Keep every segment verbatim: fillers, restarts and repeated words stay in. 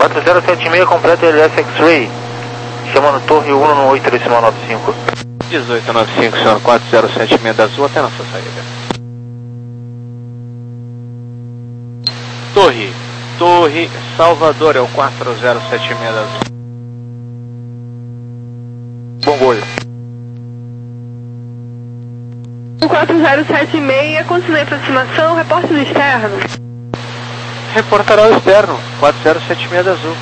quatro zero sete seis completa L S X-Ray. Chamando Torre um no oito decimal nove cinco. dezoito nove cinco, senhor, quatro zero sete seis da Azul até nossa saída. Torre, Torre Salvador, é o quatro zero sete seis da Azul. Bom gol. quatro zero sete seis, continue a aproximação, reporte do externo. Reportará o externo, quatro zero sete seis da Azul.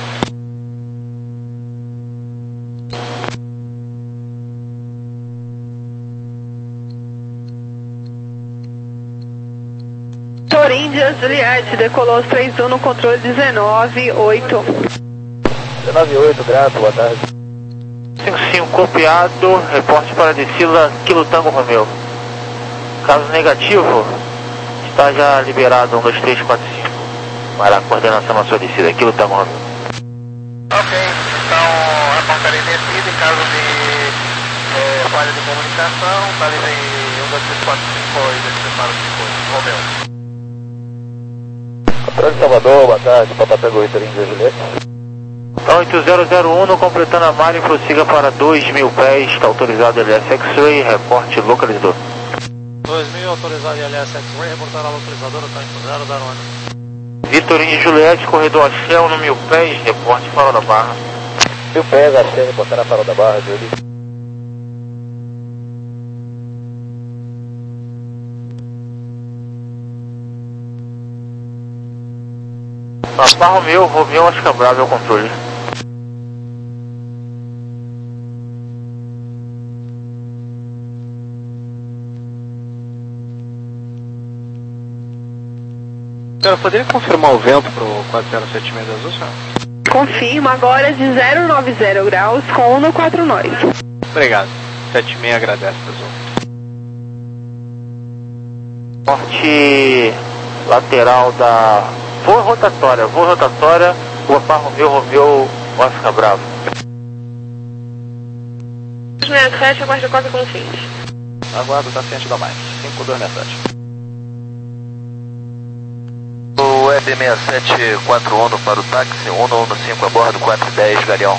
Índia Juliette, decolou os três um no controle dezenove oito. dezenove oito, grato, boa tarde. cinco cinco copiado, reporte para descida Kilo Tango Romeo. Caso negativo, está já liberado um dois três quatro cinco. Vai lá, coordenação na sua descida, Kilo Tango Romeo. Ok, então reportarei descida em caso de é, falha de comunicação, está livre um dois três quatro cinco e descida para o cinco, Romeo. Controle Salvador, boa tarde, Papa Tango oito, Índia Juliette. oito zero zero um, completando a malha e prossiga para dois mil pés, está autorizado L S X-Ray, reporte localizador. dois mil autorizado L S X-Ray, reportará localizador, está zero zero um. Vitor Índia Juliette, corredor Shell no mil pés, reporte farol da Barra. Mil pés, Shell, reportar na farol da Barra, Juliette. Papa Romeo, Romeo Oscar Bravo é o controle. Senhora, poderia confirmar o vento para o quatro zero sete seis da Azul, senhora? Confirma agora de zero nove zero graus com um no quatro nós. Obrigado. sete seis agradece, Azul. Porte lateral da... Voa rotatória, voa rotatória, Papa Romeo, Romeo, Oscar Bravo. sessenta e sete, aguarde a cópia consciente. Aguardo, está ciente da mais. cinco dois sete sete. O E B seis sete quatro um para o táxi, um um cinco a bordo, quatro dez, Galeão.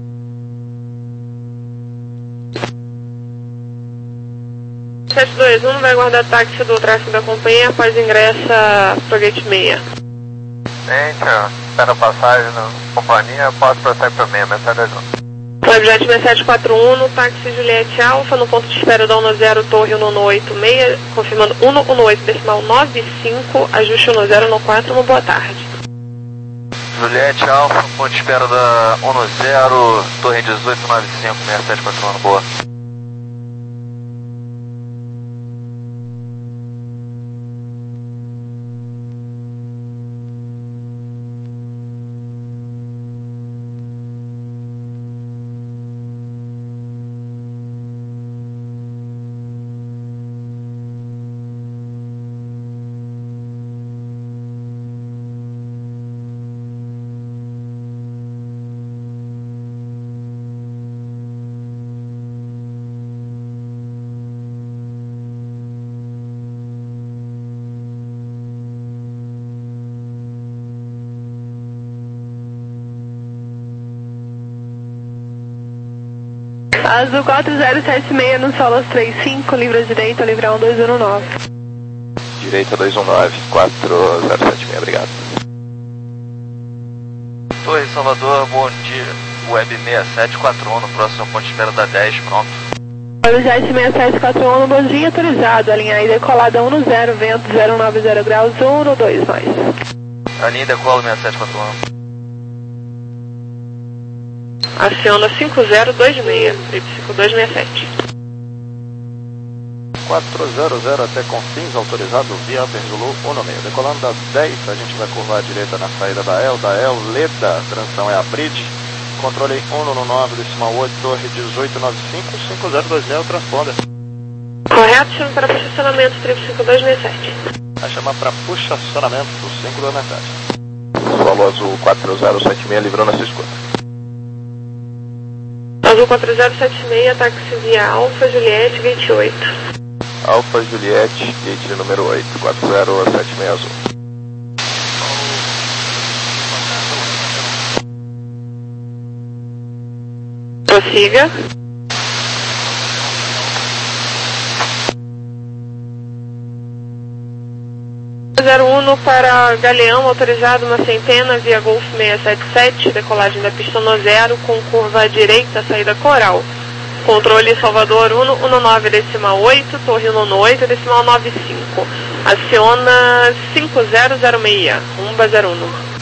sete dois um vai aguardar táxi do tráfego da companhia após ingressa pro gate seis. Gente, espera passagem na companhia, posso prosseguir para mim, mensagem junto. Webjet seis sete quatro um no táxi Juliette Alfa, no ponto de espera da um zero, torre um oito seis, confirmando um um oito, decimal nove cinco, ajuste um zero no quatro, uma boa tarde. Juliette Alfa, ponto de espera da um zero, torre dezoito nove cinco, seis sete quatro um, boa. Azul quatro zero sete seis no Solos três cinco, livre direita, livre um dois um nove. Direita dois um nove, quatro zero sete seis, obrigado. Torre Salvador, bom dia. Web seis sete quatro um no próximo ponto de espera da dez, pronto. Webjet seis sete quatro um no bom dia, autorizado, alinhar e decolada um zero, vento zero nove zero graus, um dois nós. Alinha e decola seis sete quatro um. Aciona cinco zero dois seis, cinco dois seis sete. quatro zero zero até Confins, autorizado via Upper Zulu um no meio. Decolando das dez, a gente vai curvar à direita na saída da El, da El, Leda, transição é a Bridge. Controle um no nove, decimal oito, torre dezoito nove cinco, cinco zero dois zero, transponder. Correto, chama para posicionamento, cinco dois seis sete. Vai chamar para puxacionamento do cinco dois seis sete. Solo Azul quatro zero sete seis, livrou nessa escuta. Azul quatro zero sete seis, táxi via Alfa Juliette, gate oito. Alfa Juliette, gate número oito, quatro zero sete seis Azul. Prossiga. zero um para Galeão, autorizado uma centena via Golf seiscentos e setenta e sete, decolagem da pista no zero com curva à direita, saída Coral. Controle Salvador um um nove decimal oito, Torre um oito decimal nove cinco. Aciona cinco zero zero seis, Rumba zero um.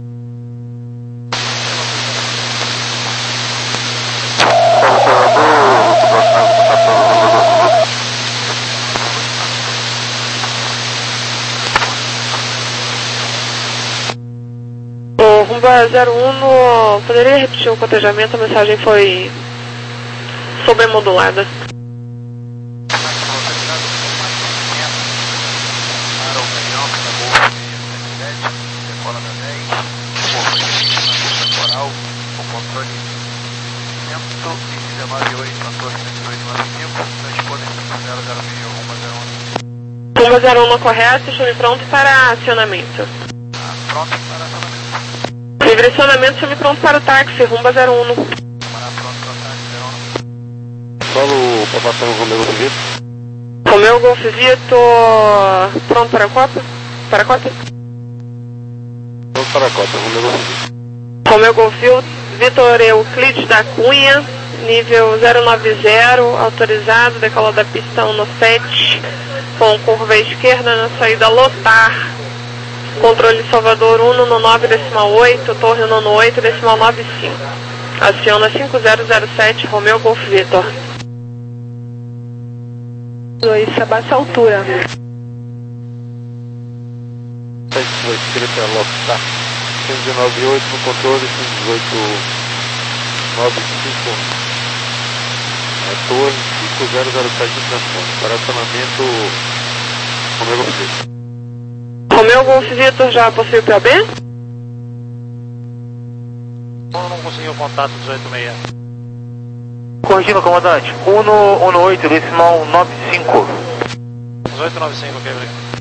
Rumba zero um, poderia repetir o cotejamento? A mensagem foi sobremodulada. Rumba zero um correto, chame pronto para acionamento. Pronto para acionamento. Livre acionamento, chame pronto para o táxi, Rumba zero um. Para pronto para o táxi zero um. Solo para passar o Romeu Golf Vitor. Romeu Golf Vitor, pronto para a Copa? Para a Copa? Pronto para a Copa, Romeu Golf Vitor. Romeu Golf Vitor Euclides da Cunha, nível zero nove zero, autorizado, decola da pista um sete, com curva à esquerda na saída Lotar. Controle Salvador um nove decimal oito, Torre um oito decimal nove cinco. Aciona cinco zero zero sete, Romeu Golf Vitor. dois, abaixa a altura. Escrita Lotar, cento e dezenove e oito no controle, cento e dezoito nove cinco. A Torre cinco zero zero sete no transporte. Para acionamento, Romeu Golf Vitor. Romeu Golf Vitor já possui o P O B? Eu não consegui o contato dezoito seis. Corrigindo, comandante. um oito decimal nove cinco. dezoito nove cinco, ok,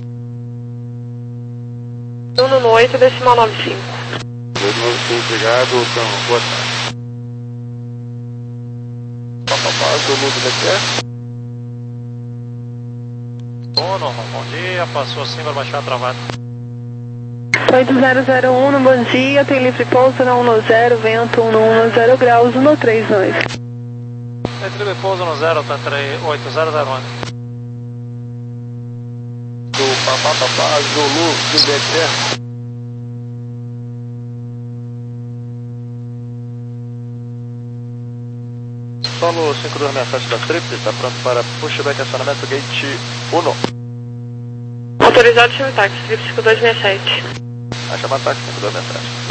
obrigado. um oito decimal nove cinco. dezoito nove cinco, obrigado, então, boa tarde. Papapá, todo mundo daqui é? Dono, bom dia, passou assim, vai baixar a travada. oito zero zero um, bom dia, tem livre pouso na um zero, vento um zero graus, um três dois. Tem livre pouso no zero, tá oito zero zero um. Do Papapá, Zulu, do B T. Solo cinco dois seis sete da Trip, está pronto para pushback acionamento gate um. Autorizado, chame táxi, Trip cinco dois seis sete. A chama táxi cinco dois seis sete.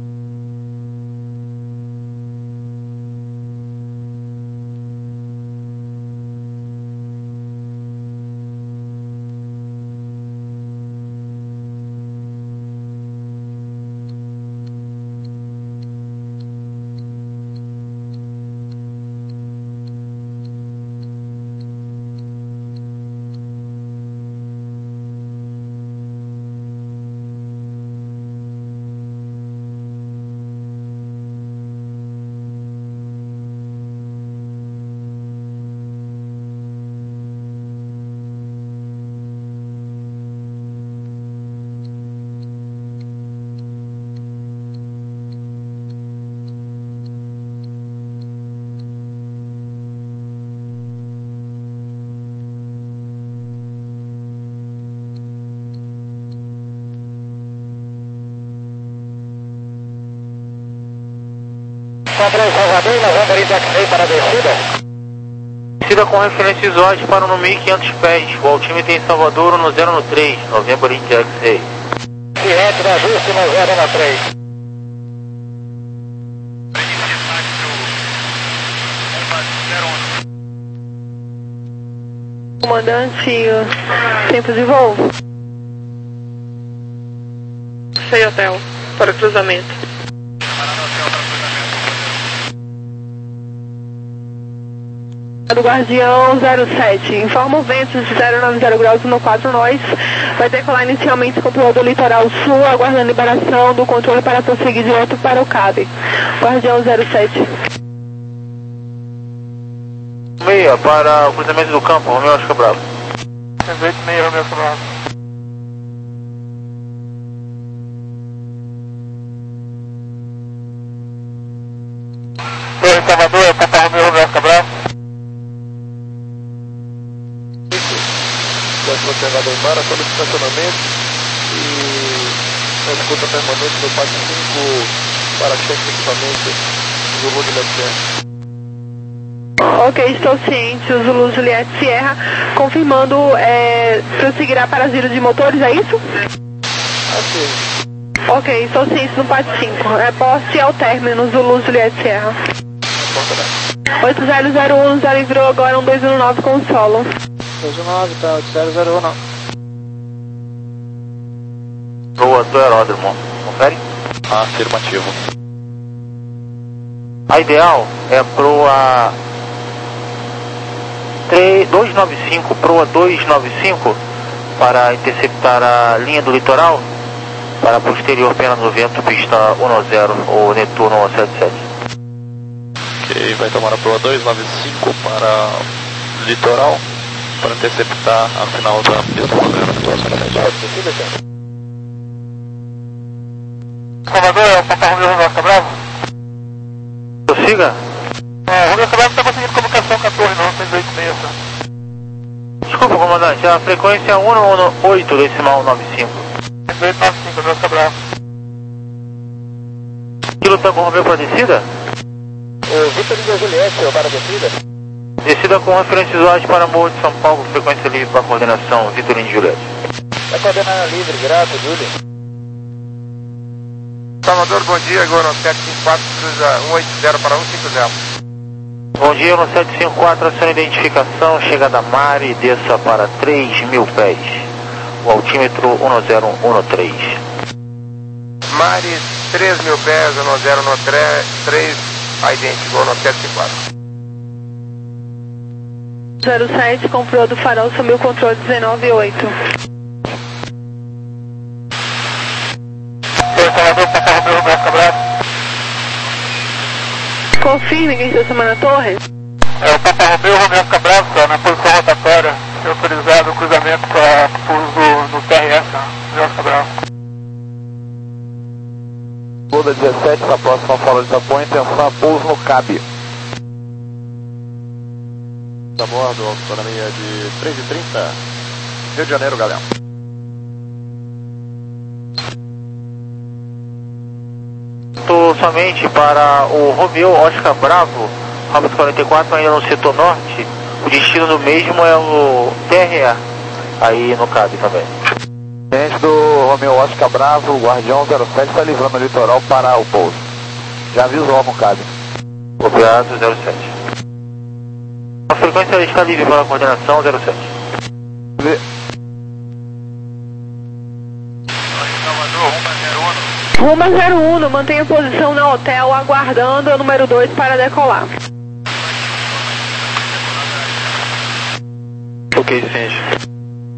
Controle Salvador, November Itaquei para a descida. Descida com referência isóide para no mil e quinhentos pés. O altímetro em Salvador no zero três, November Itaquei. E reto da ajuste no zero três. Comandante, tempo de voo? Sei hotel, para cruzamento. Do Guardião zero sete, informa o vento de zero nove zero graus no quatro nós, vai decolar inicialmente com o piloto do litoral sul, aguardando liberação do controle para prosseguir direto para o C A B. Guardião zero sete. meia para o cruzamento do campo, Romeu Oscar Bravo. cento e oito e meio, Romeu Oscar Bravo. Torre Salvador, é Papa Romeu, Romeu Oscar Bravo. O observador Mara, todo o estacionamento e a escuta permanente do Pátio cinco para cheque de equipamento do Zulu Juliette Sierra. Ok, estou ciente, o Zulu Juliette Sierra, confirmando, é, prosseguirá para asilo de motores, é isso? Assim. Ok, estou ciente no Pátio cinco, reporte ao término, Zulu Juliette Sierra. oito zero zero um, já livrou agora um dois um nove com o solo. dois um nove, tá, oito zero zero um não. Boa, do aeródromo. Confere? Afirmativo. A ideal é proa dois nove cinco, proa dois nove cinco, para interceptar a linha do litoral, para posterior pena no vento, pista um zero, ou Netuno cento e setenta e sete. Ok, vai tomar a proa dois nove cinco para litoral, para interceptar a final da pista moderna do cento e setenta e sete. Salvador, é o Papa Romeu, Romeu Oscar Bravo. Prossiga. É, o Romeu Oscar Bravo não está conseguindo comunicação com a torre não, cento e oito e meio só. Desculpa, comandante, a frequência é um oito decimal nove cinco. cento e oito e nove cinco, Romeu Oscar Bravo. Kilo Tango Romeu para descida? O Vitor e a Juliette, para a descida? Descida com referências visuais para Morro de São Paulo, frequência livre para coordenação, Vitorino e Juliette. É coordenada livre, grato, Júlio. Salvador, bom dia, agora sete cinco quatro, cruza um oito zero para um cinco zero. Bom dia, no sete cinco quatro, acione identificação, chega da Mari, desça para três mil pés. O altímetro um zero um três. Mari, três mil pés, um zero um três, idêntico no sete cinco quatro. zero sete, comprou do farol, sumiu o controle dezenove oito. Salvador, Papa Romeu, Romeu Oscar Bravo. Confirme quem está chamando a torre. É o Papa Romeu, Romeu Oscar Bravo, tá, na posição rotatória, foi autorizado o cruzamento para pouso no T R S, Romeu Oscar Bravo. Buda dezessete, na próxima fala de Japão, intenção pouso no C A B. A bordo, autonomia de três e trinta, Rio de Janeiro, Galeão. Estou somente para o Romeu Oscar Bravo, Ramos quarenta e quatro, ainda no setor norte. O destino do mesmo é o T R A, aí no C A B também. Gente do Romeu Oscar Bravo, o Guardião zero sete está livrando o litoral para o pouso. Já avisou no C A B. Copiado zero sete. A frequência está livre para a coordenação zero sete. V... Roma zero um, mantenha posição na hotel, aguardando o número dois para decolar. Ok, gente.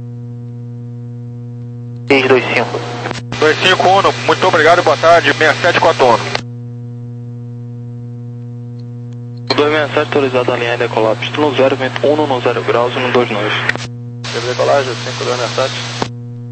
seis dois cinco. dois cinco um, muito obrigado, boa tarde, seis sete quatro um. dois seis sete autorizado a alinhar e decolar, pista no zero, vento um no zero graus e no dois nove. Teve decolagem, cinco dois seis sete.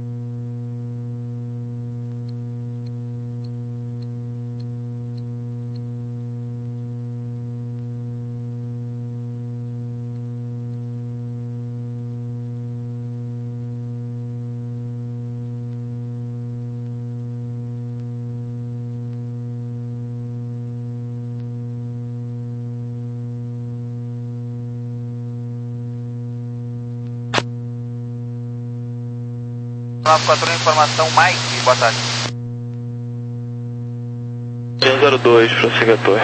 nove quatro um, informação, Mike, boa tarde. zero dois, prossiga a torre.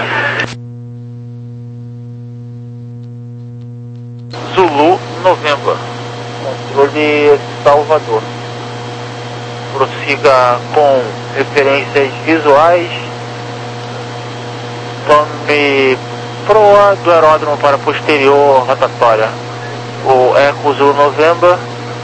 Zulu, November. Controle Salvador. Prossiga com referências visuais. Tome proa do aeródromo para posterior rotatória. O Eco Zulu November.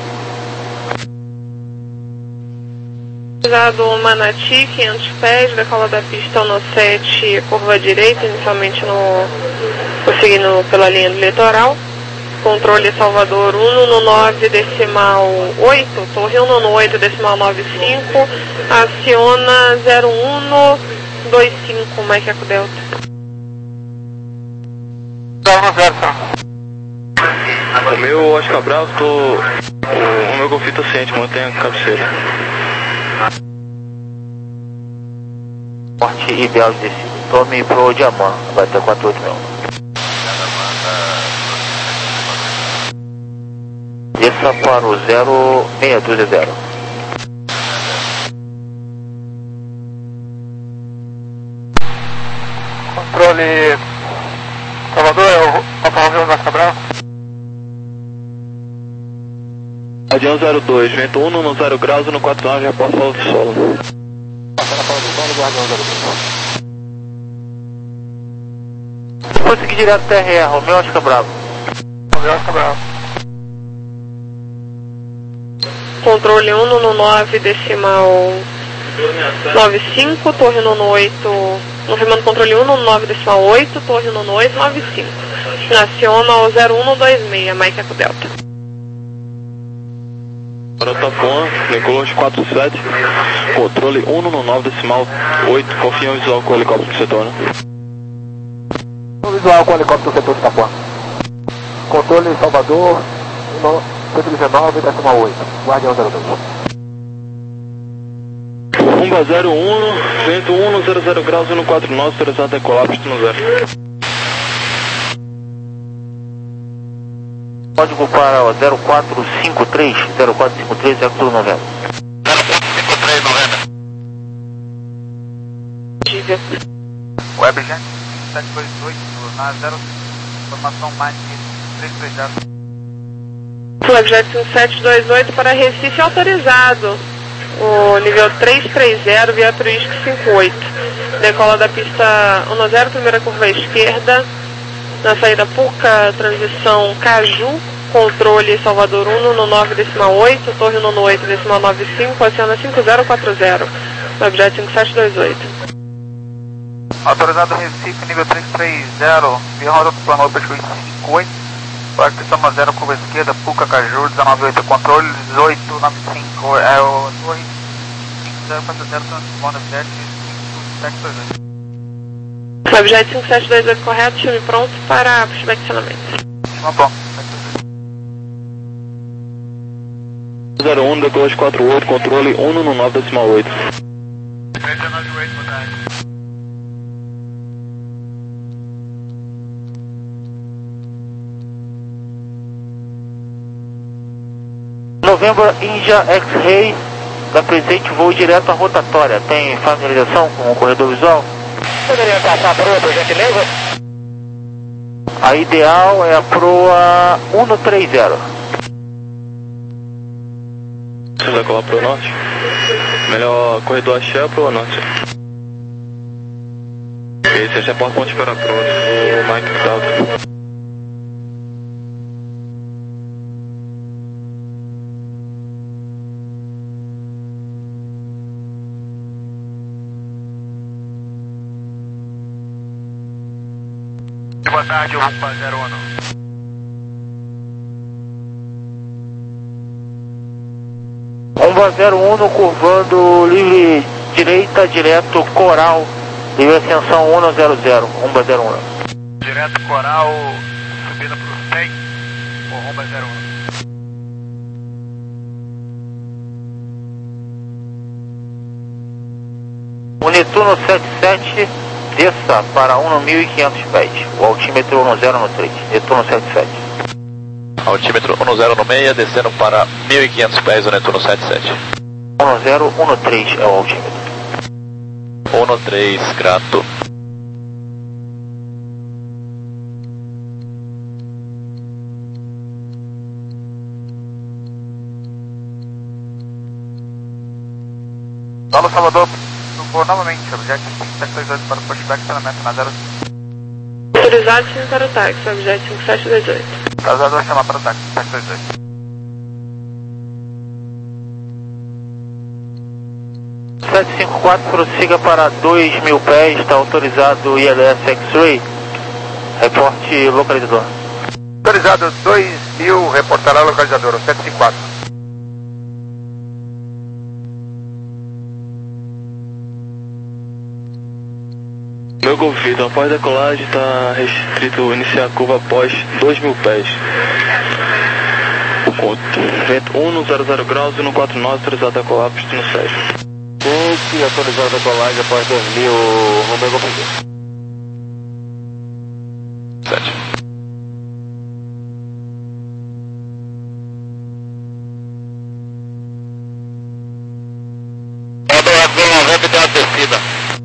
Do Manati, quinhentos pés, decola da pista no sete, curva direita, inicialmente no Prosseguindo pela linha do litoral. Controle Salvador um no nove decimal oito, Torre um no oito decimal nove cinco, aciona zero um dois cinco, Mike Eco Delta. O meu Oscar Cabral, tô. O, o meu Golfinho tá ciente, mantenha a cabeceira. Porte e Belo de descida. Tome pro Diamant, vai ter quatro oito mil. Desça para o zero seis dois zero. Controle Salvador, é o Rafael Vasco Cabral. Adião zero dois, vento um no zero graus no quatro nove, reporta solo de solo. Passando a fala do solo, guardião zero dois. Vou seguir direto T R R, Romeu Oscar Bravo. Romeu Oscar Bravo. Controle um no nove decimal nove cinco, Torre um no oito, confirmando controle um no nove decimal oito, Torre um no oito nove cinco. Aciona ao zero um dois seis, Mike Eco Delta. Para Tapuã, Nicolas quatro sete, controle um no nove decimal oito, confirma o visual com o helicóptero do setor, né? Visual com o helicóptero do setor de Tapuã. Controle Salvador, cento e dezenove decimal oito, guardião zero dois. Rumba zero um, vento um no zero zero graus no quatro nove, autorizado em colapso no zero. Código para o zero quatro cinco três, zero quatro cinco três, é tudo novembro. zero quatro cinco três, novembro. Diga. Webjet sete dois oito, na zero, informação mais três três zero. Flagjet cinco sete dois oito para Recife autorizado. O nível três três zero, via turística cinco oito. Decola da pista um no zero, primeira curva à esquerda. Na saída Puca, transição Caju, controle Salvador um no nove decimal oito, Torre um no oito decimal nove cinco, aciona cinco zero quatro zero. Flagjet cinco sete dois oito. Autorizado Recife, nível três três zero, via roda do plano Opus cinco oito. Pista uma zero, curva esquerda, Puca, Caju, dezenove oito, controle dezoito nove cinco, é o Torre cinco zero quatro zero, transponder sete sete dois oito. Flagjet cinco sete dois oito correto, time pronto para pushback de acionamento. Tá bom. zero um, decolas quatro oito, controle um no nove decimal oito. três nove oito, boa tarde. Novembro India X-Ray, da presente voo direto à rotatória. Tem familiarização com o corredor visual? Poderia passar a proa, por gentileza? A ideal é a proa um três zero. Você vai colar pro norte? Melhor corredor axé ou pro norte? Esse axé pode ponte para a proa, o Mike Delta. Boa tarde, o Rumba zero um. Rumba zero um, curvando livre direita, direto Coral, livre ascensão um zero zero, Rumba zero um. Direto Coral, subindo para o cem, o Rumba zero um. O Netuno sete sete, desça para um mil e quinhentos pés, o altímetro um zero no três, Netuno sete sete. Altímetro um zero no meia, descendo para mil e quinhentos pés o Netuno sete sete. um zero um no três é o altímetro. um no três, grato. Alô, Salvador, vou novamente, objeto cinco sete dois oito para o pushback, treinamento na zero. Autorizado sim para o táxi, objeto cinco sete dois oito. Autorizado vai chamar para o táxi, cinco sete dois oito. sete cinco quatro, prossiga para dois mil pés, está autorizado I L S X-Ray. Reporte localizador. Autorizado dois mil, reportará localizador, o sete cinco quatro. Meu Golf Vitor, após decolagem está restrito iniciar a curva após dois mil pés. Vento um no zero zero graus e no quatro nove, autorizado a decolar, pistino seis. Gente, autorizado a decolagem após dois mil, Romeo Golf Vitor. sete. noventa tem uma descida.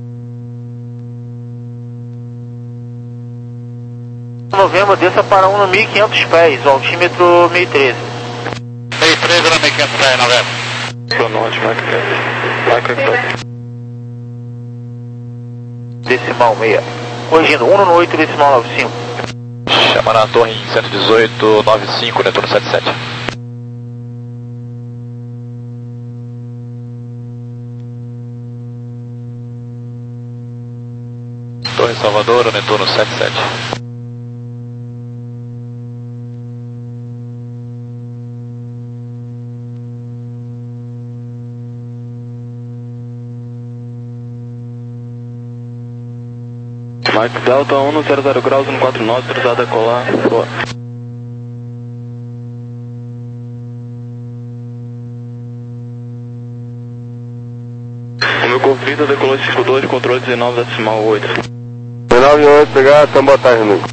Novembro, desça para um no mil e quinhentos pés, o altímetro mil e treze. mil e treze na mil e quinhentos pés, novembro. Pro norte, Mike Tango. Decimal seis. Corrigindo, um no oito, decimal nove cinco. Chama na torre em cento e dezoito, nove cinco, Netuno sete sete. Torre Salvador, Netuno sete sete. Mike Delta um no zero zero graus e no quatro nove, autorizado a decolar. Boa. O meu Golf Vitor decolou cinco dois, controle dezenove decimal oito. dezenove oito, obrigado, então boa tarde, amigo.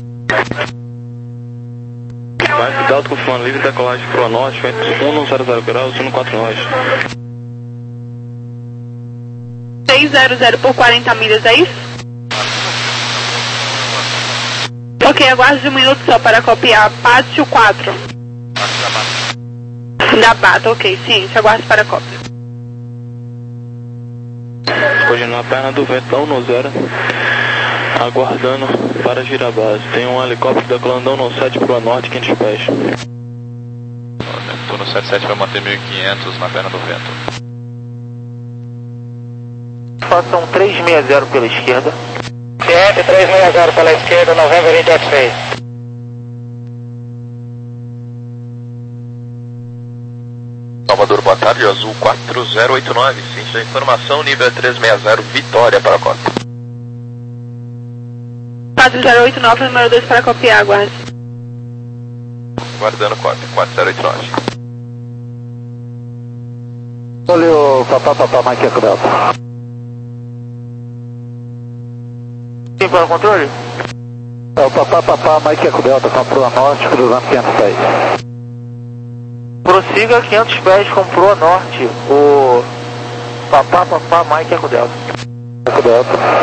Mike Delta confirmando livre decolagem pro norte, vento um no zero zero graus e no quatro nove. seiscentos por quarenta milhas, é isso? Ok, aguarde um minuto só para copiar. Pátio quatro. Da Bata, ok, sim, aguarde para a cópia. Corrigindo na perna do vento um no zero, aguardando para girar a base. Tem um helicóptero decolando um no sete pro norte, quinhentos pés. Netuno sete sete vai manter mil e quinhentos na perna do vento. Faça um três seis zero pela esquerda. C F três seis zero pela esquerda, novembro vinte e oito seis. Salvador, boa tarde, azul quatro zero oito nove, ciente da informação, nível três seis zero, Vitória para a cota. quatro zero oito nove, número dois para copiar, aguarde. Guardando cota, quatro zero oito nove. Olha o papá, papá, Mike Eco Delta. Sim, para o controle? É o papá, papá, Mike Eco Delta, com a proa norte, cruzando quinhentos pés. Prossiga quinhentos pés com proa norte, o papá, papá, Mike Eco Delta. Eco Delta.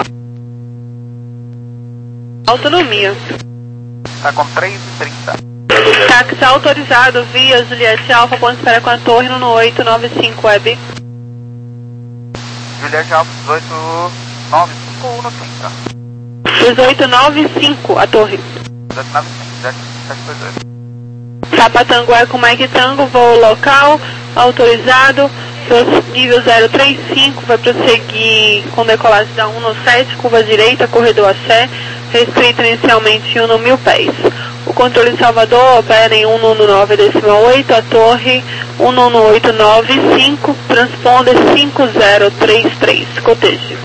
Autonomia. Tá com três e trinta. Táxi autorizado via Juliette Alfa, ponto espera com a torre no oito nove cinco web. Juliette Alfa dezoito nove cinco, um no trinta. dezoito nove cinco, a torre. dezoito nove cinco, sete dois dois. Papa Tango é com Mike Tango, voo local, autorizado, nível zero três cinco, vai prosseguir com decolagem da um no sete, curva direita, corredor a Sé, restrito inicialmente um no mil pés. O controle de Salvador opera em um no nove decimal oito, a torre um no oito nove cinco, transponder cinco zero três três, cotejo.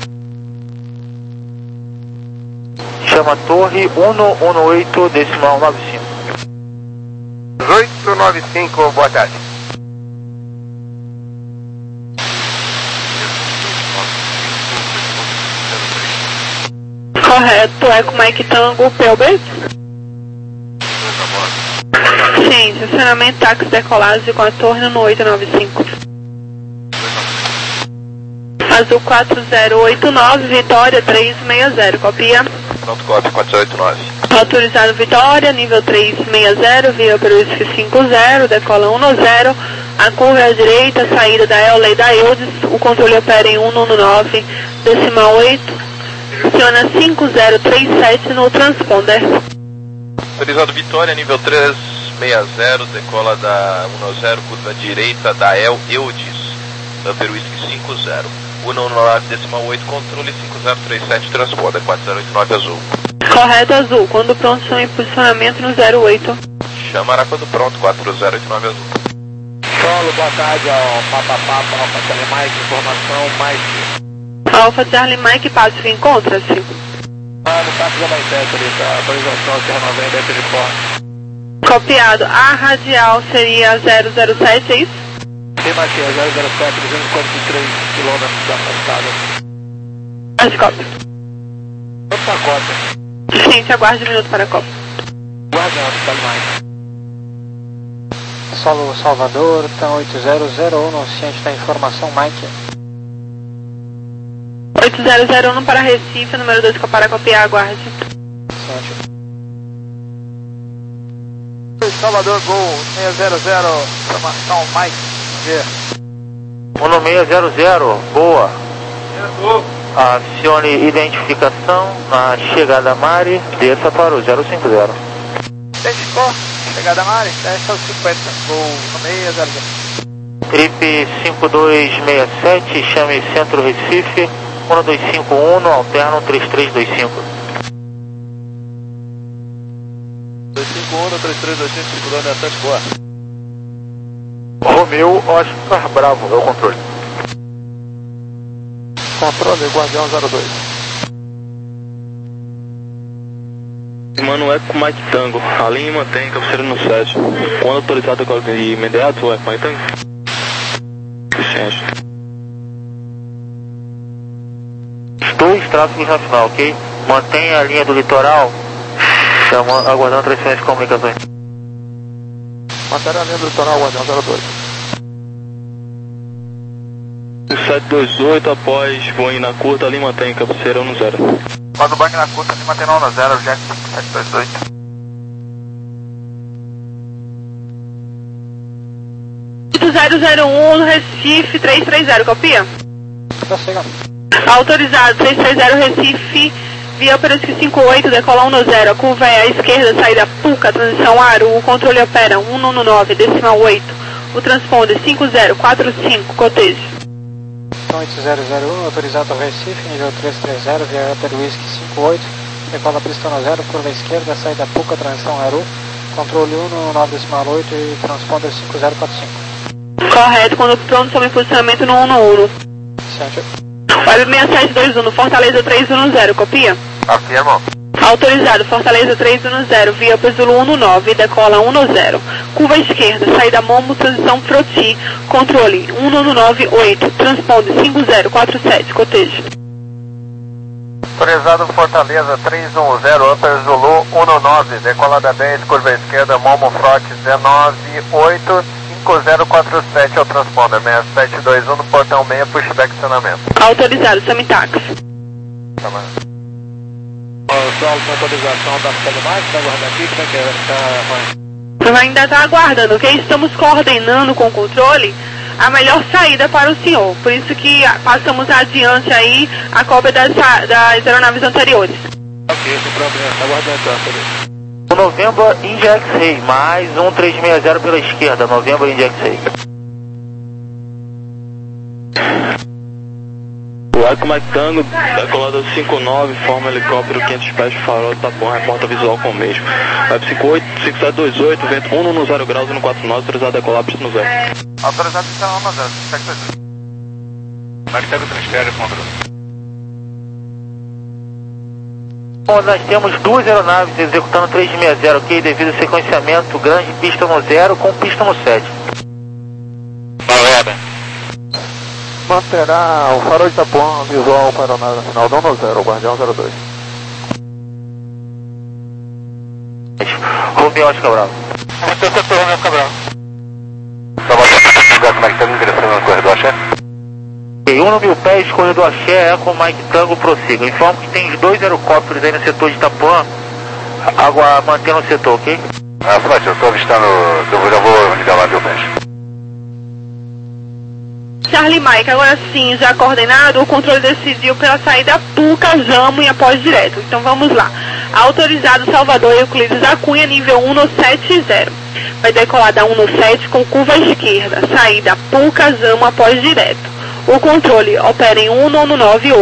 Chama torre um no oito decimal nove cinco. dezoito nove cinco, boa tarde. Correto, é com Mike Tango, Pelbert? Sim, estacionamento, táxi, decolagem com a torre no oito nove cinco. Azul quatro zero oito nove, Vitória três seis zero, copia. Pronto, copy, quatro zero oito nove. Autorizado Vitória, nível três seis zero, via pelo whisky cinco zero, decola um no zero, a curva é à direita, saída da Eolei da Eudes, o controle opera em um no nove decimal oito, aciona cinco zero três sete no transponder. Autorizado Vitória, nível três seis zero, decola da um no zero, curva direita da El Eudes, Upper Whisky cinco zero. um no nove decimal oito, controle cinco zero três sete, transponder quatro zero oito nove azul. Correto, Azul. Quando pronto, são em posicionamento no zero oito. Chamará quando pronto, quatro zero oito nove Azul. Solo, boa tarde, ó, papapá, Alfa Charlie Mike, informação, Mike. Alfa Charlie Mike, Pátio, encontra-se. Ah, no Pátio da Baitete ali, tá? Atualização Serra noventa, telefone. Copiado. A radial seria zero zero sete, é isso? Sim, Matias, zero zero sete, duzentos e quarenta e três quilômetros afastado. As cópias. Outro pacote. Gente, aguarde um minuto para a cópia. Guardando, Charlie Mike. Solo Salvador, então oito zero zero um, no ciente da informação, Mike. oito zero zero um para Recife, número dois para copiar, aguarde. Ciente. Salvador, Gol, seis zero zero, informação, Mike. um seis zero zero, boa. Acione identificação na chegada Mari, desça para o zero cinco zero. Identificou, chegada Mari, desce ao cinquenta, Gol, seis zero zero. Trip cinco dois seis sete, chame Centro Recife, um dois cinco um, alterno três três dois cinco. dois cinco um, três três dois cinco, cinco dois sete, boa. Romeu, Oscar Bravo, é o controle. Controle, Guardião zero dois. Mano, Eco Mike Tango, a linha mantém cabeceira no sete. Quando autorizado de imediato, o Eco Mike Tango? Licença. Dois tráfegos na final, ok? Mantenha a linha do litoral, chamando, aguardando transferência de comunicações. Matéria linha do litoral, Guardião zero dois. sete dois oito, após banho na curta, ali mantém cabeceira no zero. Após o banho na curta, ali mantém no zero, Jack sete dois oito. zero zero um no Recife, três três zero, copia? Tá chegando. Autorizado, três três zero Recife, via Operanski cinco oito, decola um no zero, a curva é à esquerda, saída Puca, transição Aru, o controle opera um nove nove, decimal oito, o transponder cinco zero quatro cinco, cotejo. oito zero zero um, autorizado Recife, nível três três zero, via Upper Whisky cinco oito, decola pista no zero, curva à esquerda, saída Puca, transição Aru, controle um nove decimal oito e transponder cinco zero quatro cinco. Correto, quando pronto, sob posicionamento no um no um. Ciente. Web seis sete dois um, Fortaleza três um zero, copia? Afirmo. Autorizado, Fortaleza três um zero, via Pesulo um nove, decola um no zero. Curva esquerda, saída Momo, transição Froti, controle um nove oito, transponde cinco zero quatro sete, cotejo. Autorizado Fortaleza três um zero, Upper Zulu um nove, decolada dez, curva esquerda, Momo Frot nove oito, cinco zero quatro sete ao transponder, seis sete dois um no portão seis, pushback acionamento. Autorizado, Samitax. Tá, mano. Pessoal, com autorização da Charlie Mike, tá aguardando aqui, como é que é? Tá, Eu ainda está aguardando, ok? Estamos coordenando com o controle a melhor saída para o senhor. Por isso que passamos adiante aí a cópia das, das aeronaves anteriores. ok, sem problema, tá aguardando então, Felipe. O November India X-Ray, mais um três seis zero pela esquerda, November India X-Ray. O Eco Mike Tango, decolada cinco nove, forma helicóptero quinhentos pés, farol, tapão, reporta visual com o mesmo. Web cinco oito, cinco sete dois oito, vento um no zero graus e no quatro nove, autorizado a decolar, pista no zero. Autorizado então no zero, sete dois oito. Mike Tango transfere, controle. Bom, nós temos duas aeronaves executando três seis zero, ok? Devido ao sequenciamento, grande pista no zero com pista no sete. Valeu, Manterá o farol de Itapuã visual para a aeronave final do um no zero, Guardião zero dois. Romeu Oscar Bravo. Você setor Romeu Cabral. Como é que está ingressando no corredor, chefe? Ok, um mil pés, corredor Axé, Eco Mike Tango, prossiga. Informo que tem dois aerocópteros aí no setor de Itapuã, água mantendo o setor, ok? Ah, Flávio, eu estou avistando, eu já vou ligar lá, viu, peixe? Charlie Mike, agora sim, já coordenado, o controle decidiu pela saída Puca, Jamo e após direto. Então vamos lá. Autorizado Salvador Euclides da Cunha, nível um no sete zero. Vai decolar da um no sete com curva esquerda. Saída Puca, Jamo após direto. O controle opera em um nove oito.